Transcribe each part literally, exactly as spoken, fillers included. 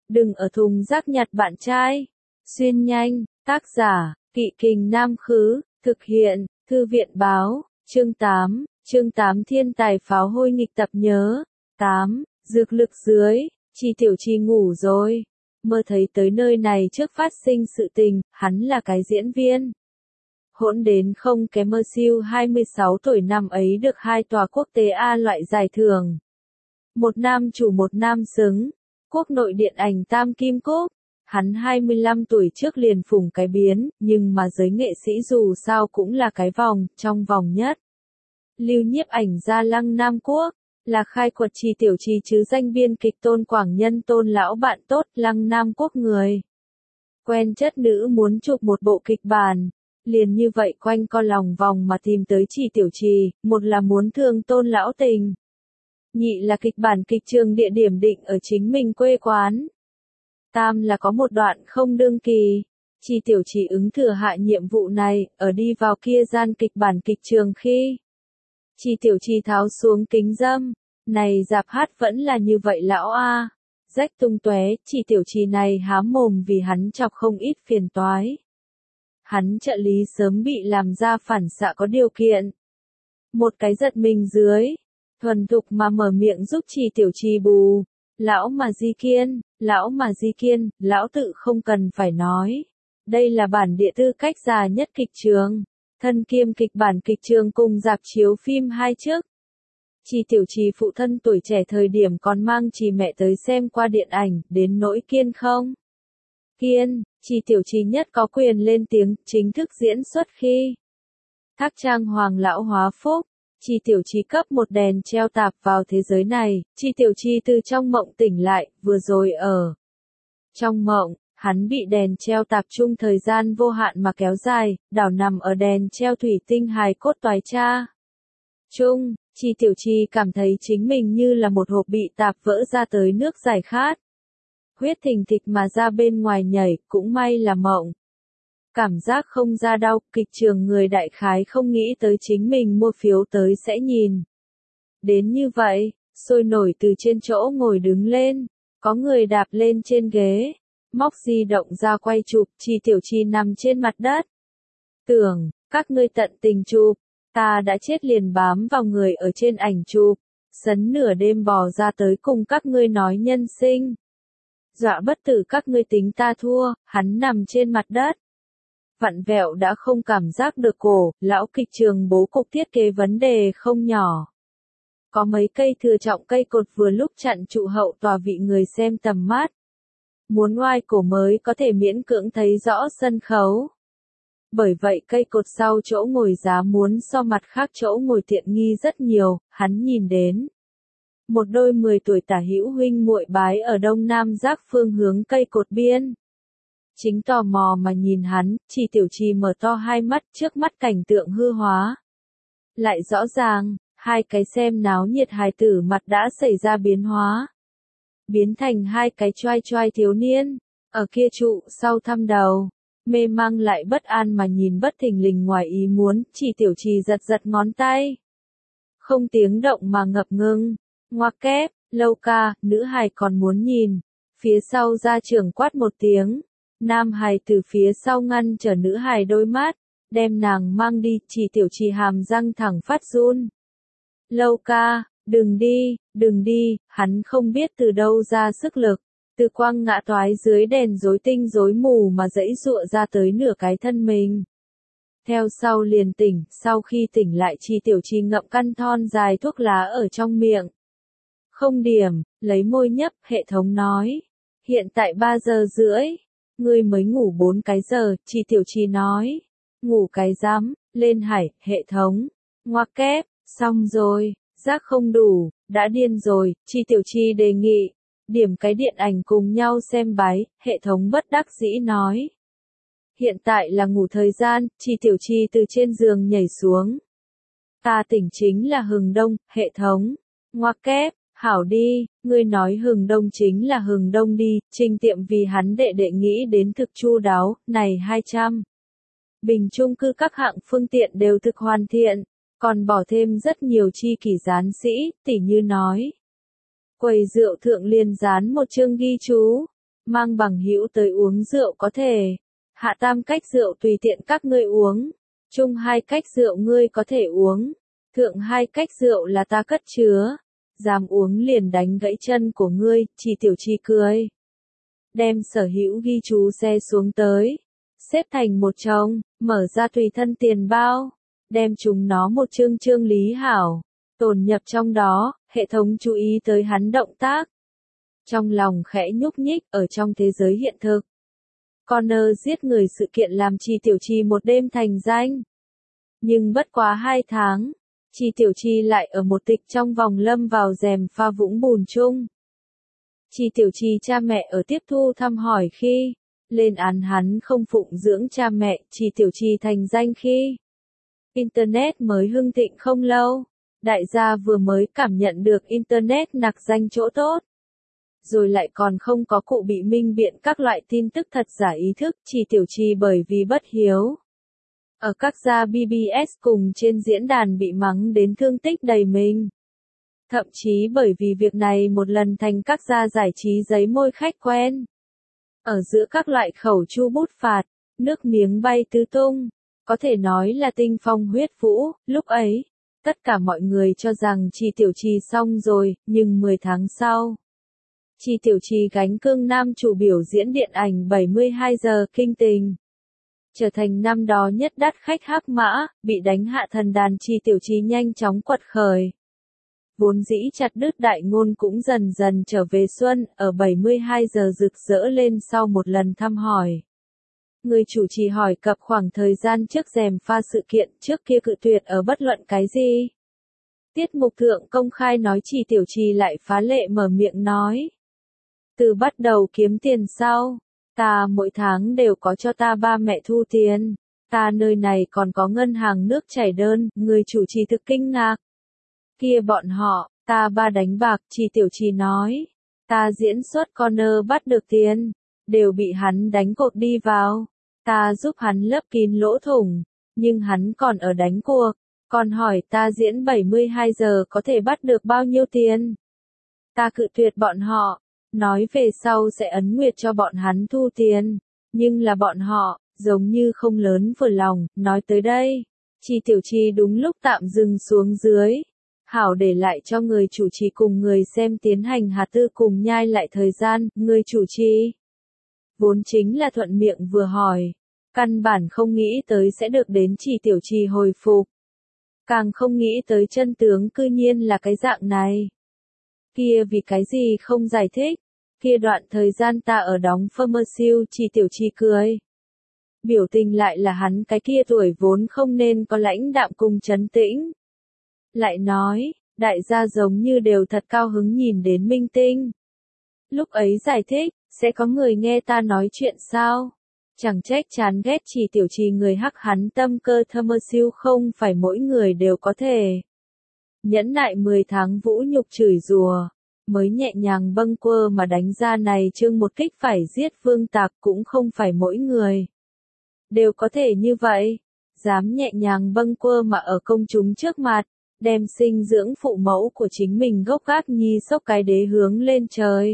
Đừng ở thùng rác nhặt bạn trai. Xuyên nhanh, tác giả, Kỵ Kình Nam Khứ, thực hiện, Thư viện Báo, chương tám, chương tám Thiên tài pháo hôi nghịch tập nhớ. tám. Dược lực dưới, Chi Tiểu Chi ngủ rồi. Mơ thấy tới nơi này trước phát sinh sự tình, hắn là cái diễn viên. Hỗn đến không kém mơ siêu hai mươi sáu tuổi năm ấy được hai tòa quốc tế A loại giải thưởng. Một nam chủ một nam xứng, quốc nội điện ảnh tam kim cúp. Hắn hai mươi lăm tuổi trước liền phủng cái biến, nhưng mà giới nghệ sĩ dù sao cũng là cái vòng, trong vòng nhất. Lưu nhiếp ảnh gia Lăng Nam Quốc, là khai quật Chi Tiểu Chi chứ danh biên kịch Tôn Quảng Nhân Tôn lão bạn tốt Lăng Nam Quốc người. Quen chất nữ muốn chụp một bộ kịch bản, liền như vậy quanh co lòng vòng mà tìm tới Chi Tiểu Chi, một là muốn thương Tôn lão tình. Nhị là kịch bản kịch trường địa điểm định ở chính mình quê quán. Tam là có một đoạn không đương kỳ. Chi Tiểu Chi ứng thừa hạ nhiệm vụ này, ở đi vào kia gian kịch bản kịch trường khi. Chi Tiểu Chi tháo xuống kính dâm, này dạp hát vẫn là như vậy lão a, rách tung tóe. Chi Tiểu Chi này há mồm vì hắn chọc không ít phiền toái. Hắn trợ lý sớm bị làm ra phản xạ có điều kiện. Một cái giật mình dưới, thuần thục mà mở miệng giúp Chi Tiểu Chi bù. Lão mà di kiên, lão mà di kiên, lão tự không cần phải nói. Đây là bản địa tư cách già nhất kịch trường. Thân kiêm kịch bản kịch trường cùng dạp chiếu phim hai chức. Chi Tiểu Chi phụ thân tuổi trẻ thời điểm còn mang Chi mẹ tới xem qua điện ảnh, đến nỗi kiên không? Kiên, Chi Tiểu Chi nhất có quyền lên tiếng, chính thức diễn xuất khi. Thác Trang Hoàng lão hóa phúc. Chi Tiểu Chi cấp một đèn treo tạp vào thế giới này, Chi Tiểu Chi từ trong mộng tỉnh lại, vừa rồi ở. Trong mộng, hắn bị đèn treo tạp chung thời gian vô hạn mà kéo dài, đảo nằm ở đèn treo thủy tinh hài cốt toái cha. Chung, Chi Tiểu Chi cảm thấy chính mình như là một hộp bị tạp vỡ ra tới nước giải khát. Huyết thình thịch mà ra bên ngoài nhảy, cũng may là mộng. Cảm giác không ra đau, kịch trường người đại khái không nghĩ tới chính mình mua phiếu tới sẽ nhìn. Đến như vậy, sôi nổi từ trên chỗ ngồi đứng lên, có người đạp lên trên ghế, móc di động ra quay chụp. Chi Tiểu Chi nằm trên mặt đất. Tưởng, các ngươi tận tình chụp, ta đã chết liền bám vào người ở trên ảnh chụp, sấn nửa đêm bò ra tới cùng các ngươi nói nhân sinh. Dọa bất tử các ngươi tính ta thua, hắn nằm trên mặt đất. Vặn vẹo đã không cảm giác được cổ, lão kịch trường bố cục thiết kế vấn đề không nhỏ. Có mấy cây thừa trọng cây cột vừa lúc chặn trụ hậu tòa vị người xem tầm mắt. Muốn oai cổ mới có thể miễn cưỡng thấy rõ sân khấu. Bởi vậy cây cột sau chỗ ngồi giá muốn so mặt khác chỗ ngồi tiện nghi rất nhiều, hắn nhìn đến. Một đôi mười tuổi tả hữu huynh muội bái ở đông nam giác phương hướng cây cột biên. Chính tò mò mà nhìn hắn, Chi Tiểu Chi mở to hai mắt, trước mắt cảnh tượng hư hóa. Lại rõ ràng, hai cái xem náo nhiệt hài tử mặt đã xảy ra biến hóa. Biến thành hai cái choai choai thiếu niên, ở kia trụ sau thăm đầu, mê mang lại bất an mà nhìn bất thình lình ngoài ý muốn. Chi Tiểu Chi giật giật ngón tay. Không tiếng động mà ngập ngừng, ngoặc kép, Lâu ca, nữ hài còn muốn nhìn. Phía sau gia trưởng quát một tiếng. Nam hài từ phía sau ngăn trở nữ hài đôi mắt, đem nàng mang đi. Chi Tiểu Chi hàm răng thẳng phát run. Lâu ca, đừng đi, đừng đi, hắn không biết từ đâu ra sức lực, từ quang ngã toái dưới đèn rối tinh rối mù mà dãy dụa ra tới nửa cái thân mình. Theo sau liền tỉnh, sau khi tỉnh lại Chi Tiểu Chi ngậm căn thon dài thuốc lá ở trong miệng. Không điểm, lấy môi nhấp, hệ thống nói. Hiện tại ba giờ rưỡi. Ngươi mới ngủ bốn cái giờ, Chi Tiểu Chi nói. Ngủ cái rắm, lên hải, hệ thống. Ngoặc kép, xong rồi, giác không đủ, đã điên rồi. Chi Tiểu Chi đề nghị. Điểm cái điện ảnh cùng nhau xem bái, hệ thống bất đắc dĩ nói. Hiện tại là ngủ thời gian, Chi Tiểu Chi từ trên giường nhảy xuống. Ta tỉnh chính là hừng đông, hệ thống. Ngoặc kép. Hảo đi, ngươi nói hừng đông chính là hừng đông đi, Trình Tiệm vì hắn đệ đệ nghĩ đến thực chu đáo, này hai trăm. Bình chung cư các hạng phương tiện đều thực hoàn thiện, còn bỏ thêm rất nhiều chi kỷ dán sĩ, tỉ như nói. Quầy rượu thượng liền dán một chương ghi chú, mang bằng hữu tới uống rượu có thể. Hạ tam cách rượu tùy tiện các ngươi uống. Trung hai cách rượu ngươi có thể uống. Thượng hai cách rượu là ta cất chứa. Dám uống liền đánh gãy chân của ngươi, Chi Tiểu Chi cười. Đem sở hữu ghi chú xe xuống tới. Xếp thành một chồng, mở ra tùy thân tiền bao. Đem chúng nó một chương chương lý hảo. Tồn nhập trong đó, hệ thống chú ý tới hắn động tác. Trong lòng khẽ nhúc nhích ở trong thế giới hiện thực. Connor giết người sự kiện làm Chi Tiểu Chi một đêm thành danh. Nhưng bất quá hai tháng, Chi Tiểu Chi lại ở một tịch trong vòng lâm vào rèm pha vũng bùn chung. Chi Tiểu Chi cha mẹ ở tiếp thu thăm hỏi khi, lên án hắn không phụng dưỡng cha mẹ, Chi Tiểu Chi thành danh khi. Internet mới hưng thịnh không lâu, đại gia vừa mới cảm nhận được Internet nặc danh chỗ tốt. Rồi lại còn không có cụ bị minh biện các loại tin tức thật giả ý thức, Chi Tiểu Chi bởi vì bất hiếu. Ở các gia bê bê ét cùng trên diễn đàn bị mắng đến thương tích đầy mình. Thậm chí bởi vì việc này một lần thành các gia giải trí giấy môi khách quen. Ở giữa các loại khẩu chu bút phạt, nước miếng bay tứ tung. Có thể nói là tinh phong huyết vũ, lúc ấy. Tất cả mọi người cho rằng Chi Tiểu Chi xong rồi, nhưng mười tháng sau. Chi Tiểu Chi gánh cương nam chủ biểu diễn điện ảnh bảy mươi hai giờ kinh tình. Trở thành năm đó nhất đắt khách hắc mã, bị đánh hạ thần đàn Chi Tiểu Chi nhanh chóng quật khởi. Vốn dĩ chặt đứt đại ngôn cũng dần dần trở về xuân, ở bảy mươi hai giờ rực rỡ lên sau một lần thăm hỏi. Người chủ trì hỏi cập khoảng thời gian trước rèm pha sự kiện trước kia cự tuyệt ở bất luận cái gì. Tiết mục thượng công khai nói Chi Tiểu Chi lại phá lệ mở miệng nói. Từ bắt đầu kiếm tiền sau, ta mỗi tháng đều có cho ta ba mẹ thu tiền. Ta nơi này còn có ngân hàng nước chảy đơn, người chủ trì thực kinh ngạc. Kia bọn họ, ta ba đánh bạc, Chi Tiểu Chi nói. Ta diễn xuất Connor bắt được tiền, đều bị hắn đánh cột đi vào. Ta giúp hắn lấp kín lỗ thủng, nhưng hắn còn ở đánh cuộc. Còn hỏi ta diễn bảy mươi hai giờ có thể bắt được bao nhiêu tiền. Ta cự tuyệt bọn họ, nói về sau sẽ ấn nguyệt cho bọn hắn thu tiền. Nhưng là bọn họ, giống như không lớn vừa lòng, nói tới đây. Chi Tiểu Chi đúng lúc tạm dừng xuống dưới. Hảo để lại cho người chủ trì cùng người xem tiến hành hạt tư cùng nhai lại thời gian, người chủ trì. Vốn chính là thuận miệng vừa hỏi. Căn bản không nghĩ tới sẽ được đến Chi Tiểu Chi hồi phục. Càng không nghĩ tới chân tướng cư nhiên là cái dạng này. Kia vì cái gì không giải thích. Kia đoạn thời gian ta ở đóng Pharmaciu, Chi Tiểu Chi cười. Biểu tình lại là hắn cái kia tuổi vốn không nên có lãnh đạm cùng trấn tĩnh. Lại nói, đại gia giống như đều thật cao hứng nhìn đến minh tinh. Lúc ấy giải thích, sẽ có người nghe ta nói chuyện sao? Chẳng trách chán ghét Chi Tiểu Chi người hắc hắn tâm cơ Pharmaciu không phải mỗi người đều có thể. Nhẫn nại mười tháng vũ nhục chửi rủa, mới nhẹ nhàng bâng quơ mà đánh ra này chương một kích phải giết vương tạc cũng không phải mỗi người. Đều có thể như vậy, dám nhẹ nhàng bâng quơ mà ở công chúng trước mặt, đem sinh dưỡng phụ mẫu của chính mình gốc gác nhi sốc cái đế hướng lên trời.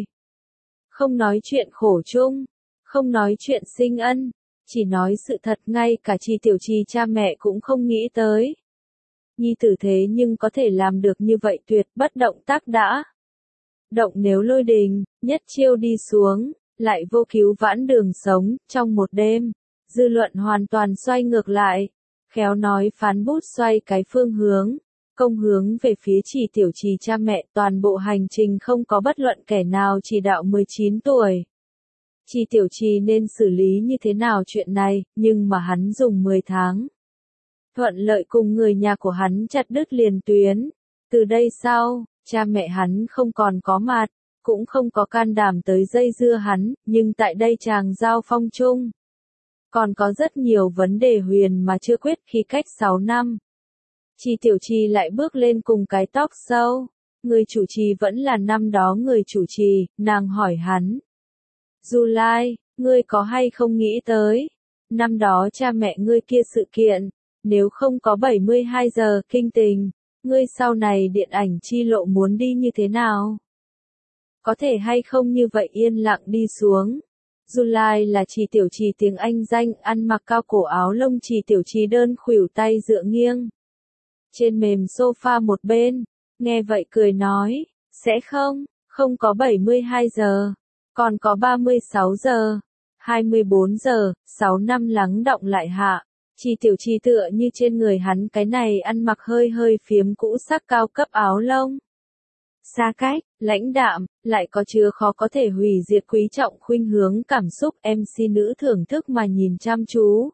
Không nói chuyện khổ chung, không nói chuyện sinh ân, chỉ nói sự thật ngay cả Chi Tiểu Chi cha mẹ cũng không nghĩ tới. Nhi tử thế nhưng có thể làm được như vậy tuyệt bất động tác đã. Động nếu lôi đình, nhất chiêu đi xuống, lại vô cứu vãn đường sống, trong một đêm, dư luận hoàn toàn xoay ngược lại, khéo nói phán bút xoay cái phương hướng, công hướng về phía Chi Tiểu Chi cha mẹ toàn bộ hành trình không có bất luận kẻ nào chỉ đạo mười chín tuổi. Chi Tiểu Chi nên xử lý như thế nào chuyện này, nhưng mà hắn dùng mười tháng. Thuận lợi cùng người nhà của hắn chặt đứt liền tuyến. Từ đây sau, cha mẹ hắn không còn có mặt, cũng không có can đảm tới dây dưa hắn, nhưng tại đây chàng giao phong chung. Còn có rất nhiều vấn đề huyền mà chưa quyết khi cách sáu năm. Chi Tiểu Chi lại bước lên cùng cái talk show. Người chủ trì vẫn là năm đó người chủ trì, nàng hỏi hắn. July, ngươi có hay không nghĩ tới? Năm đó cha mẹ ngươi kia sự kiện, nếu không có bảy mươi hai giờ kinh tình, ngươi sau này điện ảnh chi lộ muốn đi như thế nào? có thể hay không như vậy yên lặng đi xuống. July là Trì Tiểu Trì tiếng Anh danh, ăn mặc cao cổ áo lông. Trì Tiểu Trì đơn khuỷu tay dựa nghiêng trên mềm sofa một bên, nghe vậy cười nói, sẽ không, không có bảy mươi hai giờ, còn có ba mươi sáu giờ, hai mươi bốn giờ, sáu năm lắng đọng lại hạ. Trì Tiểu Trì tựa như trên người hắn cái này ăn mặc hơi hơi phiếm cũ sắc cao cấp áo lông. Xa cách, lãnh đạm, lại có chứa khó có thể hủy diệt quý trọng khuynh hướng cảm xúc. em xê nữ thưởng thức mà nhìn chăm chú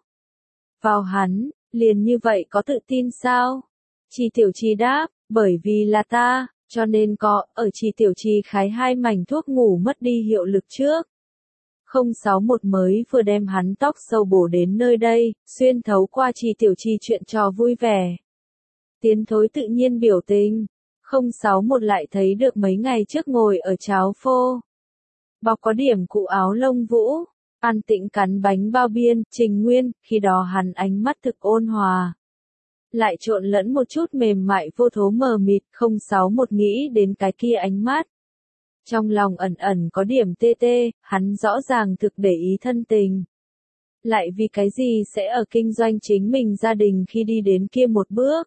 vào hắn, liền như vậy có tự tin sao? Trì Tiểu Trì đáp, bởi vì là ta, cho nên có, ở Trì Tiểu Trì khái hai mảnh thuốc ngủ mất đi hiệu lực trước. không sáu một mới vừa đem hắn tóc sâu bổ đến nơi đây, xuyên thấu qua Trì Tiểu Trì chuyện trò vui vẻ. Tiến thối tự nhiên biểu tình. không sáu một lại thấy được mấy ngày trước ngồi ở cháo phô. Bọc có điểm cụ áo lông vũ, an tĩnh cắn bánh bao biên, Trình Nguyên, khi đó hắn ánh mắt thực ôn hòa. Lại trộn lẫn một chút mềm mại vô thố mờ mịt. không sáu một nghĩ đến cái kia ánh mắt. Trong lòng ẩn ẩn có điểm tê tê, hắn rõ ràng thực để ý thân tình. Lại vì cái gì sẽ ở kinh doanh chính mình gia đình khi đi đến kia một bước.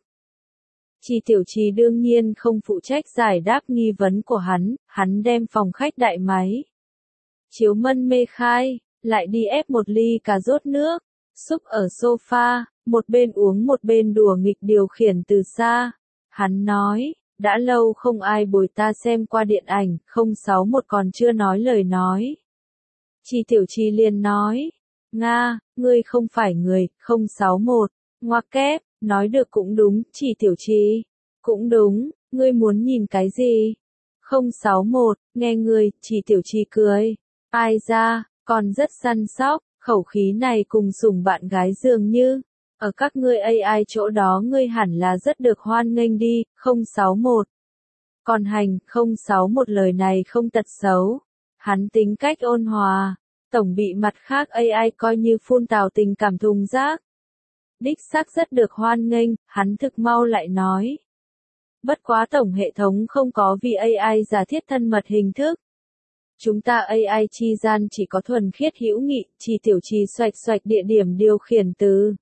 Trì Tiểu Trì đương nhiên không phụ trách giải đáp nghi vấn của hắn, hắn đem phòng khách đại máy. Chiếu mân mê khai, lại đi ép một ly cà rốt nước, xúc ở sofa, một bên uống một bên đùa nghịch điều khiển từ xa. Hắn nói, đã lâu không ai bồi ta xem qua điện ảnh. không sáu một còn chưa nói lời nói. Trì Tiểu Trì liền nói, Nga, ngươi không phải người. không sáu một, ngoặc kép, nói được cũng đúng. Trì Tiểu Trì, cũng đúng, ngươi muốn nhìn cái gì? không sáu một, nghe ngươi. Trì Tiểu Trì cười, ai ra, còn rất săn sóc, khẩu khí này cùng sủng bạn gái dường như. Ở các ngươi a i chỗ đó ngươi hẳn là rất được hoan nghênh đi. không sáu một. Còn hành. không sáu một lời này không tật xấu. Hắn tính cách ôn hòa, tổng bị mặt khác a i coi như phun tào tình cảm thùng rác. Đích xác rất được hoan nghênh, hắn thực mau lại nói. Bất quá tổng hệ thống không có vì a i giả thiết thân mật hình thức. Chúng ta a i chi gian chỉ có thuần khiết hữu nghị. Trì Tiểu Trì xoạch xoạch địa điểm điều khiển từ.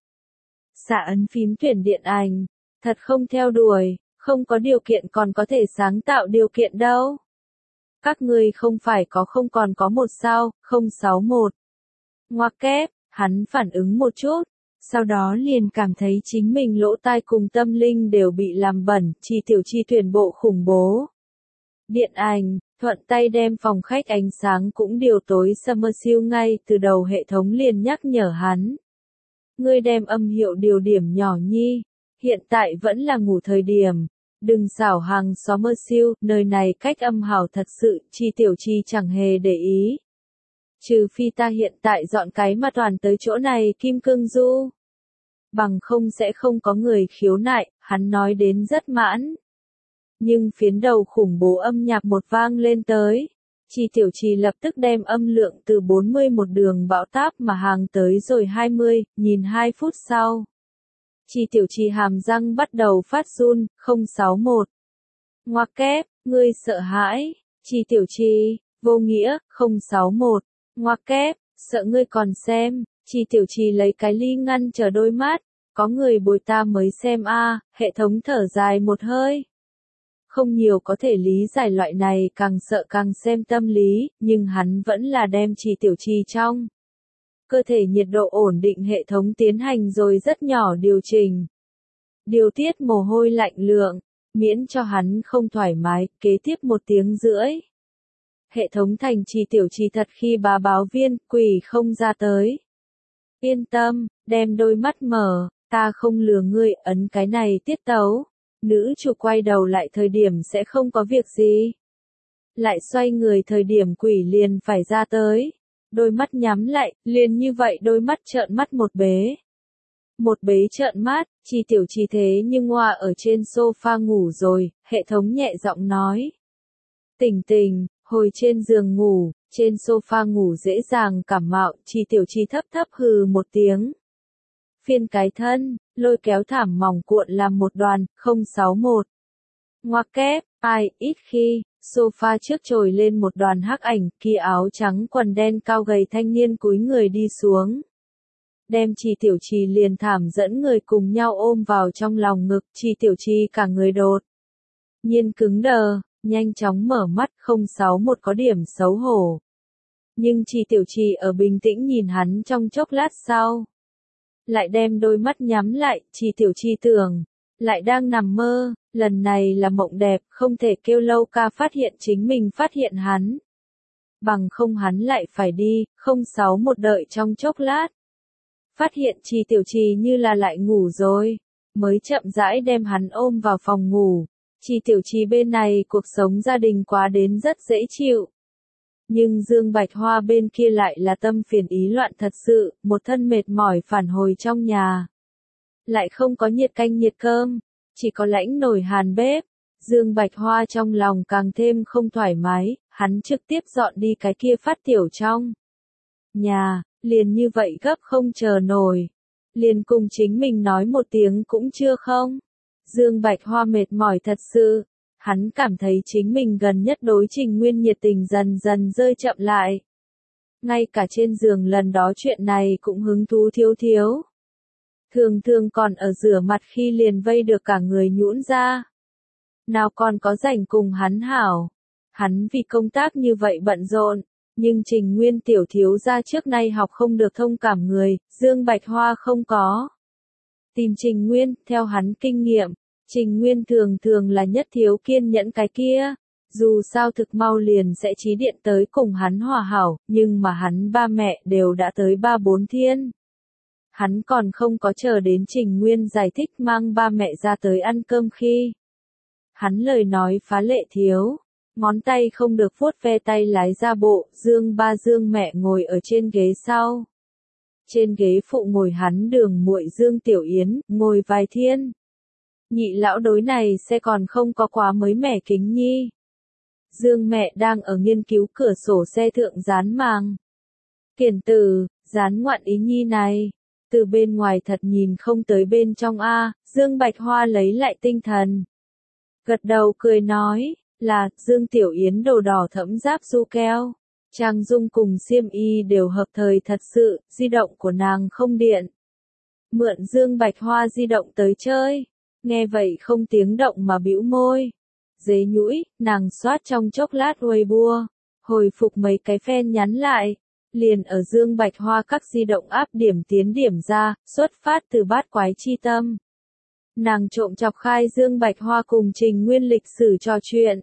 Xạ ấn phím tuyển điện ảnh. Thật không theo đuổi, không có điều kiện còn có thể sáng tạo điều kiện đâu. Các ngươi không phải có không còn có một sao. không sáu một. Ngoặc kép, hắn phản ứng một chút. Sau đó liền cảm thấy chính mình lỗ tai cùng tâm linh đều bị làm bẩn. Trì Tiểu Trì tuyển bộ khủng bố điện ảnh, thuận tay đem phòng khách ánh sáng cũng điều tối Summerchill. Ngay từ đầu hệ thống liền nhắc nhở hắn. Ngươi đem âm hiệu điều điểm nhỏ nhi, hiện tại vẫn là ngủ thời điểm. Đừng xảo hàng Summerchill, nơi này cách âm hảo thật sự. Trì Tiểu Trì chẳng hề để ý. Trừ phi ta hiện tại dọn cái mà toàn tới chỗ này kim cương du. Bằng không sẽ không có người khiếu nại, hắn nói đến rất mãn. Nhưng phiến đầu khủng bố âm nhạc một vang lên tới. Trì Tiểu Trì lập tức đem âm lượng từ bốn mươi một đường bão táp mà hàng tới rồi hai mươi, nhìn hai phút sau. Trì Tiểu Trì hàm răng bắt đầu phát run. không sáu một. Ngoặc kép, ngươi sợ hãi. Trì Tiểu Trì, vô nghĩa. không sáu một. Ngoặc kép, sợ ngươi còn xem. Trì Tiểu Trì lấy cái ly ngăn chờ đôi mắt. Có người bồi ta mới xem a. À, hệ thống thở dài một hơi. Không nhiều có thể lý giải loại này càng sợ càng xem tâm lý, nhưng hắn vẫn là đem Trì Tiểu Trì trong cơ thể nhiệt độ ổn định hệ thống tiến hành rồi rất nhỏ điều chỉnh. Điều tiết mồ hôi lạnh lượng, miễn cho hắn không thoải mái. Kế tiếp một tiếng rưỡi. Hệ thống thành Trì Tiểu Trì thật khi bá báo viên, quỷ không ra tới. Yên tâm, đem đôi mắt mở, ta không lừa ngươi, ấn cái này tiết tấu. Nữ chủ quay đầu lại thời điểm sẽ không có việc gì. Lại xoay người thời điểm quỷ liền phải ra tới. Đôi mắt nhắm lại, liền như vậy đôi mắt trợn mắt một bế. Một bế trợn mắt, Trì Tiểu Trì thế nhưng ngoa ở trên sofa ngủ rồi, hệ thống nhẹ giọng nói. Tỉnh tỉnh, hồi trên giường ngủ, trên sofa ngủ dễ dàng cảm mạo. Trì Tiểu Trì thấp thấp hừ một tiếng. Phiên cái thân, lôi kéo thảm mỏng cuộn làm một đoàn. không sáu một. Ngoặc kép, ai, ít khi, Sofa trước trồi lên một đoàn hắc ảnh, kia áo trắng quần đen cao gầy thanh niên cúi người đi xuống. Đem Trì Tiểu Trì liền thảm dẫn người cùng nhau ôm vào trong lòng ngực, Trì Tiểu Trì cả người đột nhiên cứng đờ, nhanh chóng mở mắt, không sáu một có điểm xấu hổ. Nhưng Trì Tiểu Trì ở bình tĩnh nhìn hắn trong chốc lát sau. Lại đem đôi mắt nhắm lại, Trì Tiểu Trì tưởng, lại đang nằm mơ, lần này là mộng đẹp, không thể kêu lâu ca phát hiện chính mình phát hiện hắn. Bằng không hắn lại phải đi, không sáu một đợi trong chốc lát. Phát hiện Trì Tiểu Trì như là lại ngủ rồi, mới chậm rãi đem hắn ôm vào phòng ngủ. Trì Tiểu Trì bên này cuộc sống gia đình quá đến rất dễ chịu. Nhưng Dương Bạch Hoa bên kia lại là tâm phiền ý loạn thật sự, một thân mệt mỏi phản hồi trong nhà. Lại không có nhiệt canh nhiệt cơm, chỉ có lãnh nồi hàn bếp. Dương Bạch Hoa trong lòng càng thêm không thoải mái, hắn trực tiếp dọn đi cái kia phát tiểu trong nhà, liền như vậy gấp không chờ nổi. Liền cùng chính mình nói một tiếng cũng chưa không. Dương Bạch Hoa mệt mỏi thật sự, hắn cảm thấy chính mình gần nhất đối Trình Nguyên nhiệt tình dần dần rơi chậm lại. Ngay cả trên giường lần đó chuyện này cũng hứng thú thiếu thiếu. Thường thường còn ở rửa mặt khi liền vây được cả người nhũn ra. Nào còn có rảnh cùng hắn hảo. Hắn vì công tác như vậy bận rộn, nhưng Trình Nguyên tiểu thiếu gia trước nay học không được thông cảm người, Dương Bạch Hoa không có. Tìm Trình Nguyên, theo hắn kinh nghiệm, Trình Nguyên thường thường là nhất thiếu kiên nhẫn cái kia. Dù sao thực mau liền sẽ chí điện tới cùng hắn hòa hảo, nhưng mà hắn ba mẹ đều đã tới ba bốn thiên. Hắn còn không có chờ đến Trình Nguyên giải thích mang ba mẹ ra tới ăn cơm khi. Hắn lời nói phá lệ thiếu, ngón tay không được vuốt ve tay lái ra bộ, Dương ba Dương mẹ ngồi ở trên ghế sau. Trên ghế phụ ngồi hắn đường muội Dương Tiểu Yến, ngồi vài thiên. Nhị lão đối này sẽ còn không có quá mới mẻ kính nhi. Dương mẹ đang ở nghiên cứu cửa sổ xe thượng dán màng. Kiển tử, dán ngoạn ý nhi này. Từ bên ngoài thật nhìn không tới bên trong a. Dương Bạch Hoa lấy lại tinh thần. Gật đầu cười nói, là, Dương Tiểu Yến đồ đỏ thẫm giáp du keo. Trang dung cùng xiêm y đều hợp thời thật sự, di động của nàng không điện. Mượn Dương Bạch Hoa di động tới chơi. Nghe vậy không tiếng động mà bĩu môi. Dế nhũi, nàng soát trong chốc lát Weibo. Hồi phục mấy cái fan nhắn lại. Liền ở Dương Bạch Hoa các di động áp điểm tiến điểm ra, xuất phát từ bát quái chi tâm. Nàng trộm chọc khai Dương Bạch Hoa cùng Trình Nguyên lịch sử trò chuyện.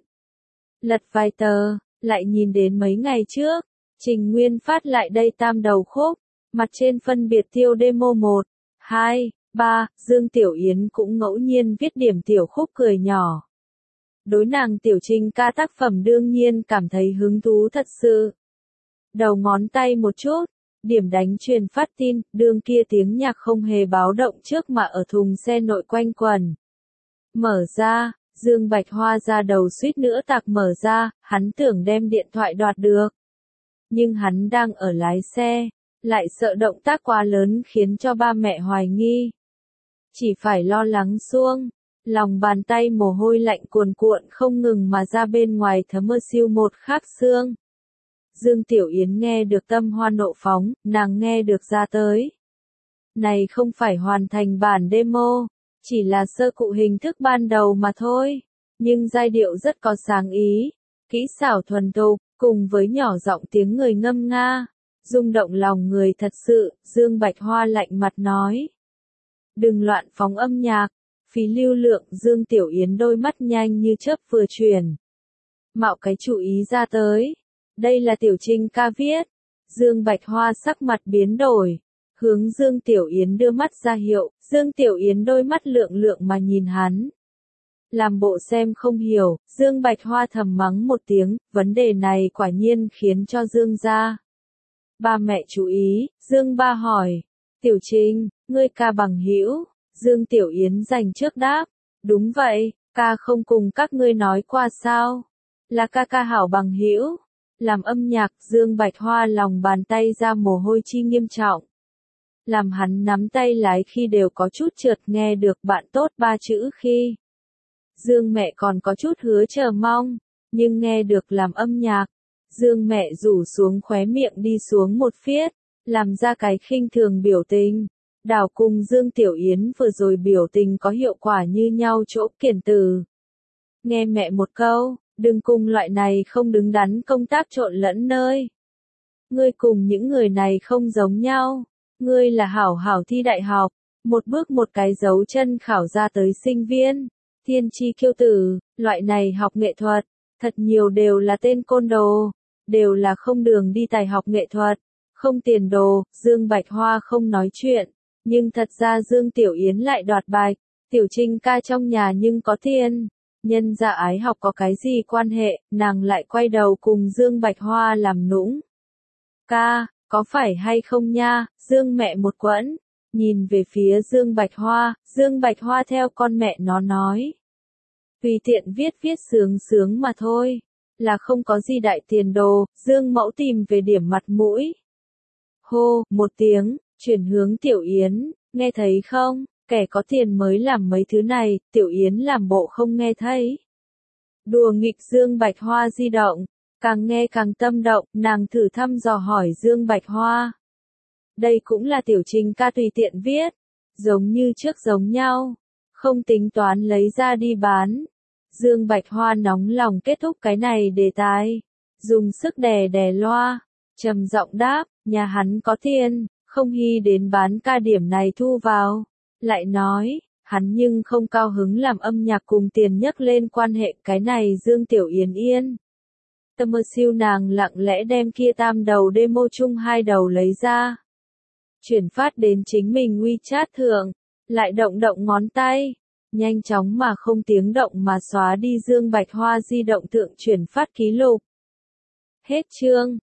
Lật vài tờ, lại nhìn đến mấy ngày trước, Trình Nguyên phát lại đây tam đầu khúc, mặt trên phân biệt tiêu demo một, hai, ba, Dương Tiểu Yến cũng ngẫu nhiên viết điểm tiểu khúc cười nhỏ. Đối nàng Tiểu Trình ca tác phẩm đương nhiên cảm thấy hứng thú thật sự. Đầu ngón tay một chút, điểm đánh truyền phát tin, đương kia tiếng nhạc không hề báo động trước mà ở thùng xe nội quanh quần. Mở ra, Dương Bạch Hoa ra đầu suýt nữa tạc mở ra, hắn tưởng đem điện thoại đoạt được. Nhưng hắn đang ở lái xe, lại sợ động tác quá lớn khiến cho ba mẹ hoài nghi. Chỉ phải lo lắng xuông, lòng bàn tay mồ hôi lạnh cuồn cuộn không ngừng mà ra bên ngoài thấm mơ siêu một khắc xương. Dương Tiểu Yến nghe được tâm hoa nộ phóng, nàng nghe được ra tới. Này không phải hoàn thành bản demo, chỉ là sơ cụ hình thức ban đầu mà thôi. Nhưng giai điệu rất có sáng ý, kỹ xảo thuần thục, cùng với nhỏ giọng tiếng người ngâm nga, rung động lòng người thật sự, Dương Bạch Hoa lạnh mặt nói. Đừng loạn phóng âm nhạc, phí lưu lượng. Dương Tiểu Yến đôi mắt nhanh như chớp vừa chuyển. Mạo cái chú ý ra tới. Đây là Tiểu Trình ca viết. Dương Bạch Hoa sắc mặt biến đổi. Hướng Dương Tiểu Yến đưa mắt ra hiệu, Dương Tiểu Yến đôi mắt lượng lượng mà nhìn hắn. Làm bộ xem không hiểu, Dương Bạch Hoa thầm mắng một tiếng, vấn đề này quả nhiên khiến cho Dương gia. Ba mẹ chú ý, Dương ba hỏi. Tiểu Trình, ngươi ca bằng hữu? Dương Tiểu Yến dành trước đáp. Đúng vậy, ca không cùng các ngươi nói qua sao? Là ca ca hảo bằng hữu. Làm âm nhạc, Dương Bạch Hoa lòng bàn tay ra mồ hôi chi nghiêm trọng. Làm hắn nắm tay lái khi đều có chút trượt, nghe được bạn tốt ba chữ khi. Dương mẹ còn có chút hứa chờ mong. nhưng nghe được làm âm nhạc. Dương mẹ rủ xuống khóe miệng đi xuống một phiết, làm ra cái khinh thường biểu tình. Đảo cùng Dương Tiểu Yến vừa rồi biểu tình có hiệu quả như nhau chỗ kiển từ. Nghe mẹ một câu, đừng cùng loại này không đứng đắn công tác trộn lẫn nơi. Ngươi cùng những người này không giống nhau. Ngươi là hảo hảo thi đại học, một bước một cái dấu chân khảo ra tới sinh viên. Thiên chi kiêu tử, loại này học nghệ thuật, thật nhiều đều là tên côn đồ, đều là không đường đi tài học nghệ thuật, không tiền đồ. Dương Bạch Hoa không nói chuyện, nhưng thật ra Dương Tiểu Yến lại đoạt bài. Tiểu Trinh ca trong nhà nhưng có tiền, nhân ra ái học có cái gì quan hệ, nàng lại quay đầu cùng Dương Bạch Hoa làm nũng. Ca, có phải hay không nha? Dương mẹ một quẫn, nhìn về phía Dương Bạch Hoa. Dương Bạch Hoa theo con mẹ nó nói, tùy tiện viết viết sướng sướng mà thôi, là không có gì đại tiền đồ. Dương mẫu tìm về điểm mặt mũi. Hô, một tiếng, chuyển hướng Tiểu Yến, nghe thấy không? Kẻ có tiền mới làm mấy thứ này. Tiểu Yến làm bộ không nghe thấy. Đùa nghịch Dương Bạch Hoa di động, càng nghe càng tâm động. Nàng thử thăm dò hỏi Dương Bạch Hoa, đây cũng là Tiểu Trinh ca tùy tiện viết, giống như trước giống nhau, không tính toán lấy ra đi bán. Dương Bạch Hoa nóng lòng kết thúc cái này đề tài, dùng sức đè đè loa, trầm giọng đáp, nhà hắn có tiền, không hy đến bán ca điểm này thu vào. Lại nói, hắn nhưng không cao hứng làm âm nhạc cùng tiền nhắc lên quan hệ. Cái này Dương Tiểu Yến yên tâm siêu, nàng lặng lẽ đem kia tam đầu demo chung hai đầu lấy ra, chuyển phát đến chính mình WeChat thượng, lại động động ngón tay, nhanh chóng mà không tiếng động mà xóa đi Dương Bạch Hoa di động thượng chuyển phát ký lục. Hết chương.